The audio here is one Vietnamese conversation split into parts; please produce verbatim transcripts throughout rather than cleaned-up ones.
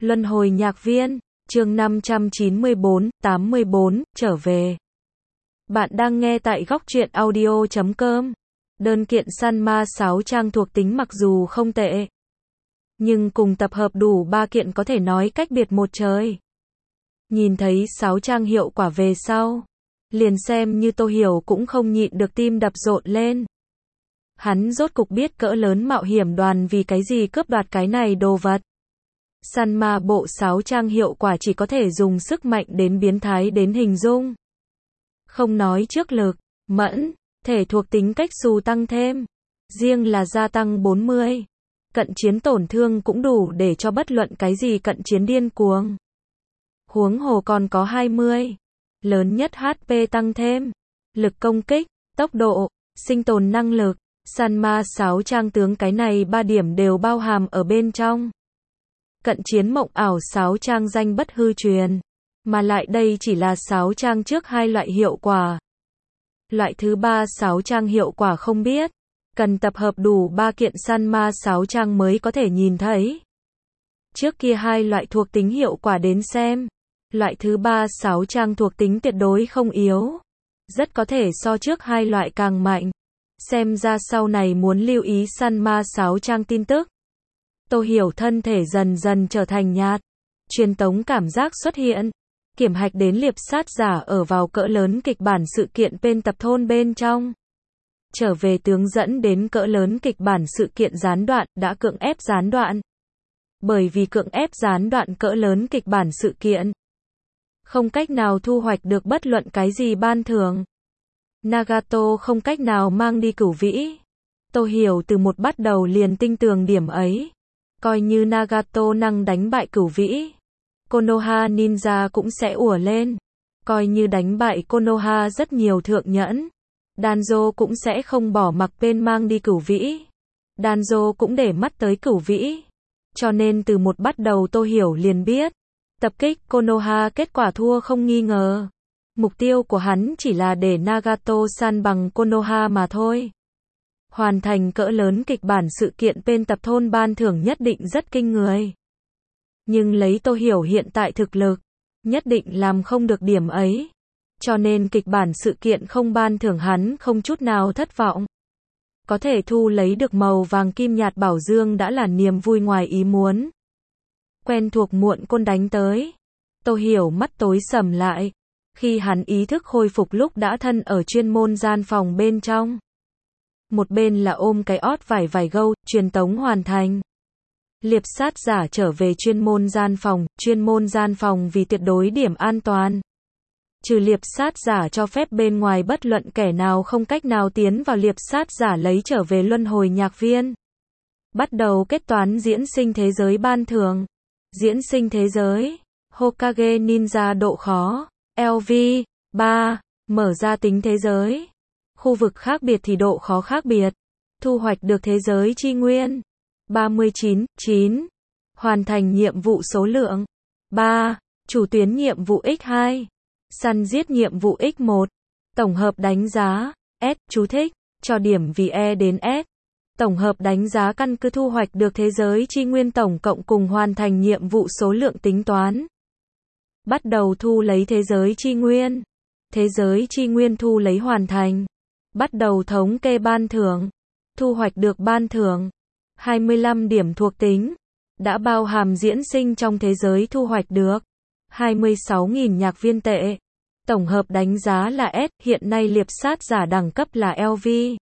Luân hồi nhạc viên, chương năm trăm chín mươi bốn, tám mươi bốn, trở về. Bạn đang nghe tại góc truyện audio chấm com. Đơn kiện săn ma sáu trang thuộc tính mặc dù không tệ, nhưng cùng tập hợp đủ ba kiện có thể nói cách biệt một trời. Nhìn thấy sáu trang hiệu quả về sau, liền xem như Tô Hiểu cũng không nhịn được tim đập rộn lên. Hắn rốt cục biết cỡ lớn mạo hiểm đoàn vì cái gì cướp đoạt cái này đồ vật. Săn ma bộ sáu trang hiệu quả chỉ có thể dùng sức mạnh đến biến thái đến hình dung. Không nói trước lực, mẫn, thể thuộc tính cách xù tăng thêm. Riêng là gia tăng bốn mươi. Cận chiến tổn thương cũng đủ để cho bất luận cái gì cận chiến điên cuồng. Huống hồ còn có hai mươi. Lớn nhất hát pê tăng thêm. Lực công kích, tốc độ, sinh tồn năng lực. Săn ma sáu trang tướng cái này ba điểm đều bao hàm ở bên trong. Cận chiến mộng ảo sáu trang danh bất hư truyền. Mà lại đây chỉ là sáu trang trước hai loại hiệu quả. Loại thứ ba sáu trang hiệu quả không biết. Cần tập hợp đủ ba kiện săn ma sáu trang mới có thể nhìn thấy. Trước kia hai loại thuộc tính hiệu quả đến xem. Loại thứ ba sáu trang thuộc tính tuyệt đối không yếu. Rất có thể so trước hai loại càng mạnh. Xem ra sau này muốn lưu ý săn ma sáu trang tin tức. Tô Hiểu thân thể dần dần trở thành nhạt. Truyền tống cảm giác xuất hiện. Kiểm hạch đến liệp sát giả ở vào cỡ lớn kịch bản sự kiện bên tập thôn bên trong. Trở về tướng dẫn đến cỡ lớn kịch bản sự kiện gián đoạn, đã cưỡng ép gián đoạn. Bởi vì cưỡng ép gián đoạn cỡ lớn kịch bản sự kiện, không cách nào thu hoạch được bất luận cái gì ban thưởng. Nagato không cách nào mang đi cửu vĩ. Tô Hiểu từ một bắt đầu liền tinh tường điểm ấy. Coi như Nagato năng đánh bại cửu vĩ, Konoha Ninja cũng sẽ ùa lên. Coi như đánh bại Konoha rất nhiều thượng nhẫn, Danzo cũng sẽ không bỏ mặc bên mang đi cửu vĩ. Danzo cũng để mắt tới cửu vĩ. Cho nên từ một bắt đầu Tô Hiểu liền biết, tập kích Konoha kết quả thua không nghi ngờ. Mục tiêu của hắn chỉ là để Nagato san bằng Konoha mà thôi. Hoàn thành cỡ lớn kịch bản sự kiện bên tập thôn ban thưởng nhất định rất kinh người. Nhưng lấy Tô Hiểu hiện tại thực lực, nhất định làm không được điểm ấy. Cho nên kịch bản sự kiện không ban thưởng hắn không chút nào thất vọng. Có thể thu lấy được màu vàng kim nhạt bảo dương đã là niềm vui ngoài ý muốn. Quen thuộc muộn côn đánh tới. Tô Hiểu mắt tối sầm lại. Khi hắn ý thức khôi phục lúc đã thân ở chuyên môn gian phòng bên trong. Một bên là ôm cái ót vải vải gâu, truyền tống hoàn thành. Liệp sát giả trở về chuyên môn gian phòng, chuyên môn gian phòng vì tuyệt đối điểm an toàn. Trừ liệp sát giả cho phép bên ngoài bất luận kẻ nào không cách nào tiến vào liệp sát giả lấy trở về luân hồi nhạc viên. Bắt đầu kết toán diễn sinh thế giới ban thưởng. Diễn sinh thế giới, Hokage Ninja độ khó, lờ vê, ba, mở ra tính thế giới. Khu vực khác biệt thì độ khó khác biệt. Thu hoạch được thế giới chi nguyên. ba mươi chín, chín. Hoàn thành nhiệm vụ số lượng. ba. Chủ tuyến nhiệm vụ nhân hai. Săn giết nhiệm vụ nhân một. Tổng hợp đánh giá. S. Chú thích. Cho điểm vì E đến S. Tổng hợp đánh giá căn cứ thu hoạch được thế giới chi nguyên tổng cộng cùng hoàn thành nhiệm vụ số lượng tính toán. Bắt đầu thu lấy thế giới chi nguyên. Thế giới chi nguyên thu lấy hoàn thành. Bắt đầu thống kê ban thưởng. Thu hoạch được ban thưởng. hai mươi lăm điểm thuộc tính. Đã bao hàm diễn sinh trong thế giới thu hoạch được. hai mươi sáu nghìn nhạc viên tệ. Tổng hợp đánh giá là S. Hiện nay liệp sát giả đẳng cấp là lờ vê.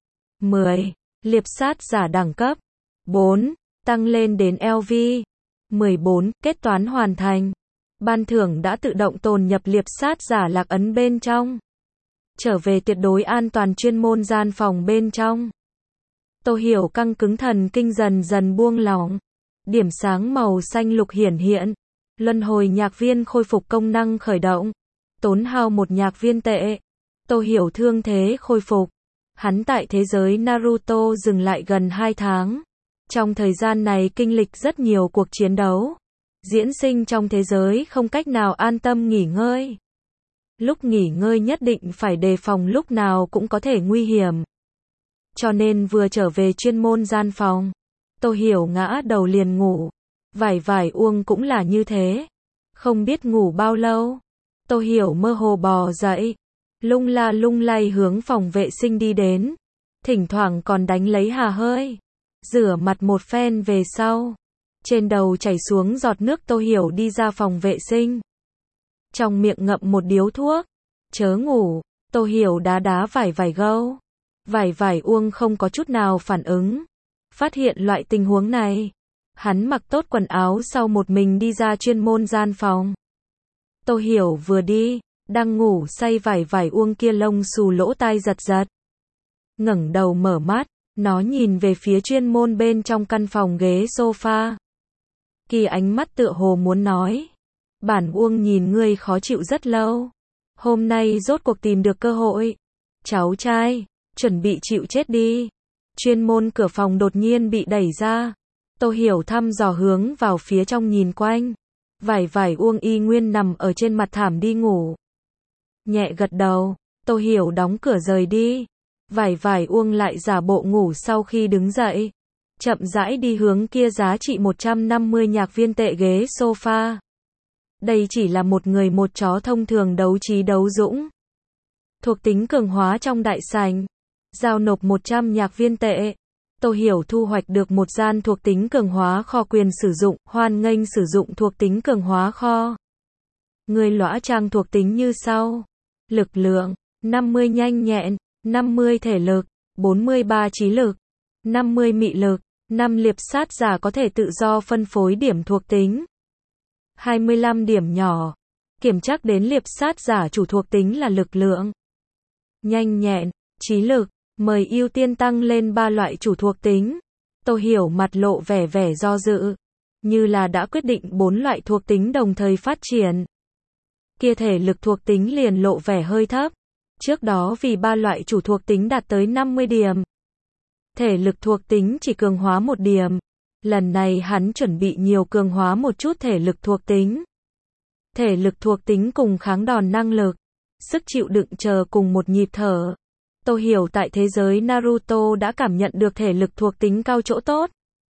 mười. Liệp sát giả đẳng cấp. bốn. Tăng lên đến lờ vê. mười bốn. Kết toán hoàn thành. Ban thưởng đã tự động tồn nhập liệp sát giả lạc ấn bên trong. Trở về tuyệt đối an toàn chuyên môn gian phòng bên trong. Tô Hiểu căng cứng thần kinh dần dần buông lỏng. Điểm sáng màu xanh lục hiển hiện. Luân hồi nhạc viên khôi phục công năng khởi động. Tốn hao một nhạc viên tệ. Tô Hiểu thương thế khôi phục. Hắn tại thế giới Naruto dừng lại gần hai tháng. Trong thời gian này kinh lịch rất nhiều cuộc chiến đấu. Diễn sinh trong thế giới không cách nào an tâm nghỉ ngơi. Lúc nghỉ ngơi nhất định phải đề phòng lúc nào cũng có thể nguy hiểm. Cho nên vừa trở về chuyên môn gian phòng, Tô Hiểu ngã đầu liền ngủ. Vải vải uông cũng là như thế. Không biết ngủ bao lâu. Tô Hiểu mơ hồ bò dậy. Lung la lung lay hướng phòng vệ sinh đi đến. Thỉnh thoảng còn đánh lấy hà hơi. Rửa mặt một phen về sau. Trên đầu chảy xuống giọt nước. Tô Hiểu đi ra phòng vệ sinh. Trong miệng ngậm một điếu thuốc. Chớ ngủ. Tô Hiểu đá đá vải vải gâu. Vải vải uông không có chút nào phản ứng. Phát hiện loại tình huống này. Hắn mặc tốt quần áo sau một mình đi ra chuyên môn gian phòng. Tô Hiểu vừa đi, đang ngủ say vải vải uông kia lông xù lỗ tai giật giật. Ngẩng đầu mở mắt, nó nhìn về phía chuyên môn bên trong căn phòng ghế sofa. Kỳ ánh mắt tựa hồ muốn nói. Bản uông nhìn ngươi khó chịu rất lâu. Hôm nay rốt cuộc tìm được cơ hội. Cháu trai, chuẩn bị chịu chết đi. Chuyên môn cửa phòng đột nhiên bị đẩy ra. Tô Hiểu thăm dò hướng vào phía trong nhìn quanh. Vải vải uông y nguyên nằm ở trên mặt thảm đi ngủ. Nhẹ gật đầu, Tô Hiểu đóng cửa rời đi. Vải vải uông lại giả bộ ngủ sau khi đứng dậy. Chậm rãi đi hướng kia giá trị một trăm năm mươi nhạc viên tệ ghế sofa. Đây chỉ là một người một chó thông thường đấu trí đấu dũng. Thuộc tính cường hóa trong đại sảnh. Giao nộp một trăm nhạc viên tệ. Tô Hiểu thu hoạch được một gian thuộc tính cường hóa kho quyền sử dụng, hoan nghênh sử dụng thuộc tính cường hóa kho. Người lõa trang thuộc tính như sau. Lực lượng, năm mươi nhanh nhẹn, năm mươi thể lực, bốn mươi ba trí lực, năm mươi mị lực, năm liệp sát giả có thể tự do phân phối điểm thuộc tính. hai mươi lăm điểm nhỏ. Kiểm tra đến liệp sát giả chủ thuộc tính là lực lượng, nhanh nhẹn, trí lực. Mời ưu tiên tăng lên ba loại chủ thuộc tính. Tô Hiểu mặt lộ vẻ vẻ do dự. Như là đã quyết định bốn loại thuộc tính đồng thời phát triển. Kia thể lực thuộc tính liền lộ vẻ hơi thấp. Trước đó vì ba loại chủ thuộc tính đạt tới năm mươi điểm. Thể lực thuộc tính chỉ cường hóa một điểm. Lần này hắn chuẩn bị nhiều cường hóa một chút thể lực thuộc tính. Thể lực thuộc tính cùng kháng đòn năng lực. Sức chịu đựng chờ cùng một nhịp thở. Tô Hiểu tại thế giới Naruto đã cảm nhận được thể lực thuộc tính cao chỗ tốt.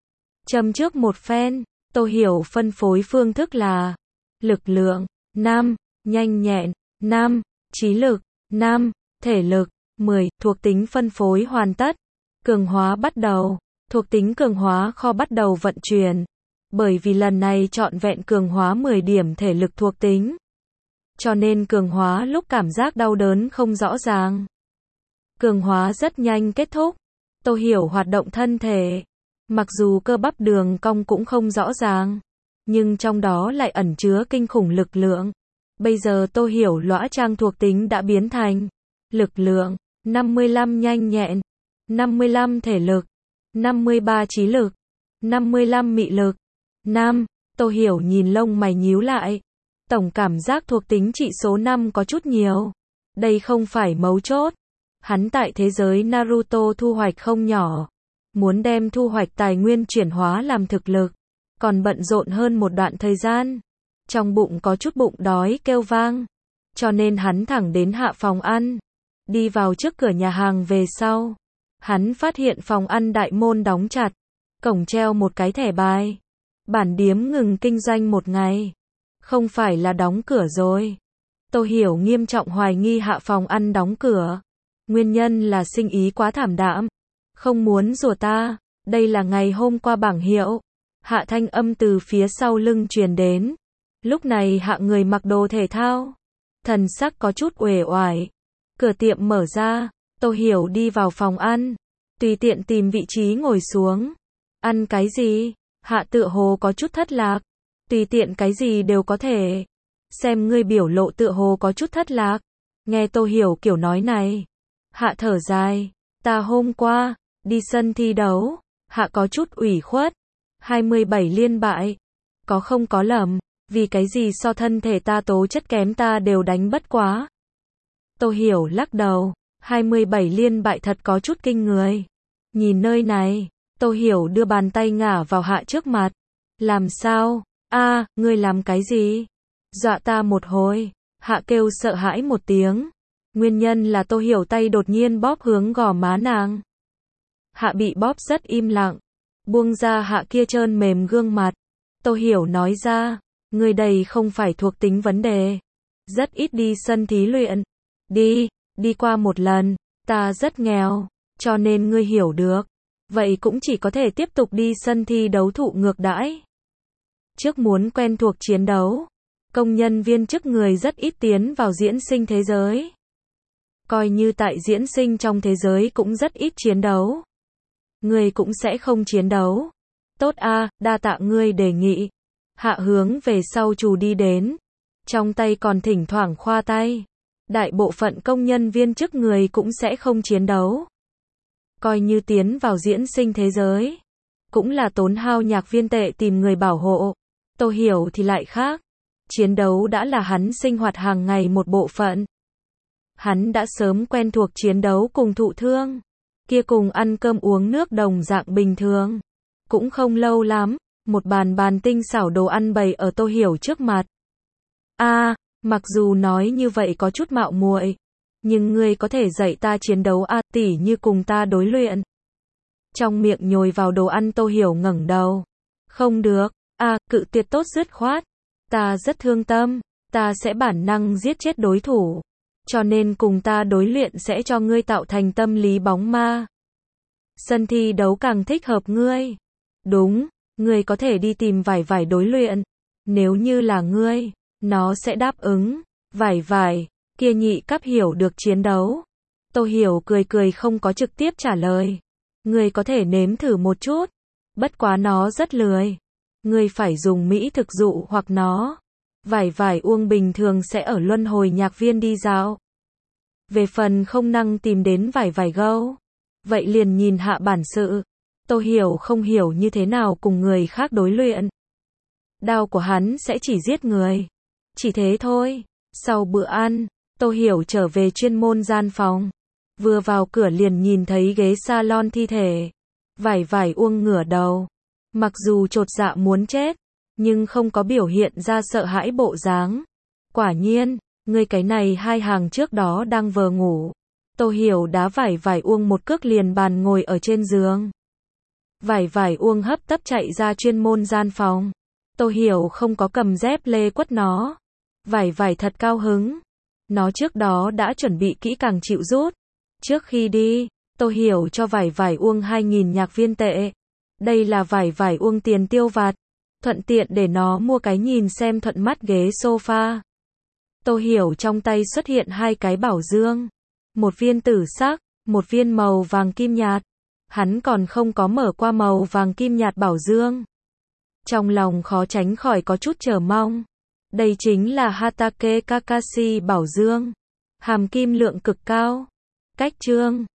Châm trước một phen, Tô Hiểu phân phối phương thức là lực lượng, năm, nhanh nhẹn, năm, trí lực, năm, thể lực, mười, thuộc tính phân phối hoàn tất. Cường hóa bắt đầu, thuộc tính cường hóa kho bắt đầu vận chuyển. Bởi vì lần này trọn vẹn cường hóa mười điểm thể lực thuộc tính. Cho nên cường hóa lúc cảm giác đau đớn không rõ ràng. Cường hóa rất nhanh kết thúc. Tô Hiểu hoạt động thân thể. Mặc dù cơ bắp đường cong cũng không rõ ràng, nhưng trong đó lại ẩn chứa kinh khủng lực lượng. Bây giờ Tô Hiểu lõa trang thuộc tính đã biến thành lực lượng, năm mươi lăm nhanh nhẹn, năm mươi lăm thể lực, năm mươi ba trí lực, năm mươi lăm mị lực. năm. Tô Hiểu nhìn lông mày nhíu lại. Tổng cảm giác thuộc tính trị số năm có chút nhiều. Đây không phải mấu chốt. Hắn tại thế giới Naruto thu hoạch không nhỏ. Muốn đem thu hoạch tài nguyên chuyển hóa làm thực lực. Còn bận rộn hơn một đoạn thời gian. Trong bụng có chút bụng đói kêu vang. Cho nên hắn thẳng đến hạ phòng ăn. Đi vào trước cửa nhà hàng về sau. Hắn phát hiện phòng ăn đại môn đóng chặt. Cổng treo một cái thẻ bài. Bản điếm ngừng kinh doanh một ngày. Không phải là đóng cửa rồi. Tô Hiểu nghiêm trọng hoài nghi hạ phòng ăn đóng cửa. Nguyên nhân là sinh ý quá thảm đạm. Không muốn rủa ta, đây là ngày hôm qua bảng hiệu. Hạ thanh âm từ phía sau lưng truyền đến. Lúc này hạ người mặc đồ thể thao. Thần sắc có chút uể oải. Cửa tiệm mở ra, Tô Hiểu đi vào phòng ăn. Tùy tiện tìm vị trí ngồi xuống. Ăn cái gì? Hạ tựa hồ có chút thất lạc. Tùy tiện cái gì đều có thể. Xem ngươi biểu lộ tựa hồ có chút thất lạc. Nghe Tô Hiểu kiểu nói này. Hạ thở dài. Ta hôm qua, đi sân thi đấu. Hạ có chút ủy khuất. hai mươi bảy liên bại. Có không có lầm. Vì cái gì so thân thể ta tố chất kém ta đều đánh bất quá. Tô Hiểu lắc đầu. hai mươi bảy liên bại thật có chút kinh người. Nhìn nơi này. Tô Hiểu đưa bàn tay ngả vào Hạ trước mặt. Làm sao? A, ngươi làm cái gì? Dọa ta một hồi. Hạ kêu sợ hãi một tiếng. Nguyên nhân là Tô Hiểu tay đột nhiên bóp hướng gò má nàng. Hạ bị bóp rất im lặng. Buông ra Hạ kia trơn mềm gương mặt. Tô Hiểu nói ra, ngươi đây không phải thuộc tính vấn đề. Rất ít đi sân thí luyện. Đi, đi qua một lần, ta rất nghèo, cho nên ngươi hiểu được. Vậy cũng chỉ có thể tiếp tục đi sân thi đấu thụ ngược đãi. Trước muốn quen thuộc chiến đấu, công nhân viên chức người rất ít tiến vào diễn sinh thế giới. Coi như tại diễn sinh trong thế giới cũng rất ít chiến đấu. Ngươi cũng sẽ không chiến đấu. Tốt a, đa tạ ngươi đề nghị. Hạ hướng về sau trù đi đến. Trong tay còn thỉnh thoảng khoa tay. Đại bộ phận công nhân viên chức người cũng sẽ không chiến đấu. Coi như tiến vào diễn sinh thế giới. Cũng là tốn hao nhạc viên tệ tìm người bảo hộ. Tô Hiểu thì lại khác. Chiến đấu đã là hắn sinh hoạt hàng ngày một bộ phận. Hắn đã sớm quen thuộc chiến đấu cùng thụ thương. Kia cùng ăn cơm uống nước đồng dạng bình thường. Cũng không lâu lắm, một bàn bàn tinh xảo đồ ăn bày ở Tô Hiểu trước mặt. A, à, mặc dù nói như vậy có chút mạo muội, nhưng ngươi có thể dạy ta chiến đấu a, à, tỉ như cùng ta đối luyện. Trong miệng nhồi vào đồ ăn Tô Hiểu ngẩng đầu. Không được, a, à, cự tuyệt tốt dứt khoát. Ta rất thương tâm, ta sẽ bản năng giết chết đối thủ. Cho nên cùng ta đối luyện sẽ cho ngươi tạo thành tâm lý bóng ma. Sân thi đấu càng thích hợp ngươi. Đúng, ngươi có thể đi tìm Vải Vải đối luyện. Nếu như là ngươi, nó sẽ đáp ứng. Vải Vải, kia nhị cấp hiểu được chiến đấu. Tô Hiểu cười cười không có trực tiếp trả lời. Ngươi có thể nếm thử một chút. Bất quá nó rất lười. Ngươi phải dùng mỹ thực dụ hoặc nó. Vải Vải Uông bình thường sẽ ở luân hồi nhạc viên đi dạo. Về phần không năng tìm đến Vải Vải gâu. Vậy liền nhìn hạ bản sự. Tô Hiểu không hiểu như thế nào cùng người khác đối luyện. Đao của hắn sẽ chỉ giết người. Chỉ thế thôi. Sau bữa ăn, Tô Hiểu trở về chuyên môn gian phòng. Vừa vào cửa liền nhìn thấy ghế salon thi thể. Vải Vải Uông ngửa đầu. Mặc dù chột dạ muốn chết, nhưng không có biểu hiện ra sợ hãi bộ dáng. Quả nhiên, ngươi cái này hai hàng trước đó đang vờ ngủ. Tô Hiểu đá Vải Vải Uông một cước liền bàn ngồi ở trên giường. Vải Vải Uông hấp tấp chạy ra chuyên môn gian phòng. Tô Hiểu không có cầm dép lê quất nó. Vải Vải thật cao hứng. Nó trước đó đã chuẩn bị kỹ càng chịu rút. Trước khi đi, Tô Hiểu cho Vải Vải Uông hai nghìn nhạc viên tệ. Đây là Vải Vải Uông tiền tiêu vặt. Thuận tiện để nó mua cái nhìn xem thuận mắt ghế sofa. Tô Hiểu trong tay xuất hiện hai cái bảo dương. Một viên tử sắc, một viên màu vàng kim nhạt. Hắn còn không có mở qua màu vàng kim nhạt bảo dương. Trong lòng khó tránh khỏi có chút chờ mong. Đây chính là Hatake Kakashi bảo dương. Hàm kim lượng cực cao. Cách chương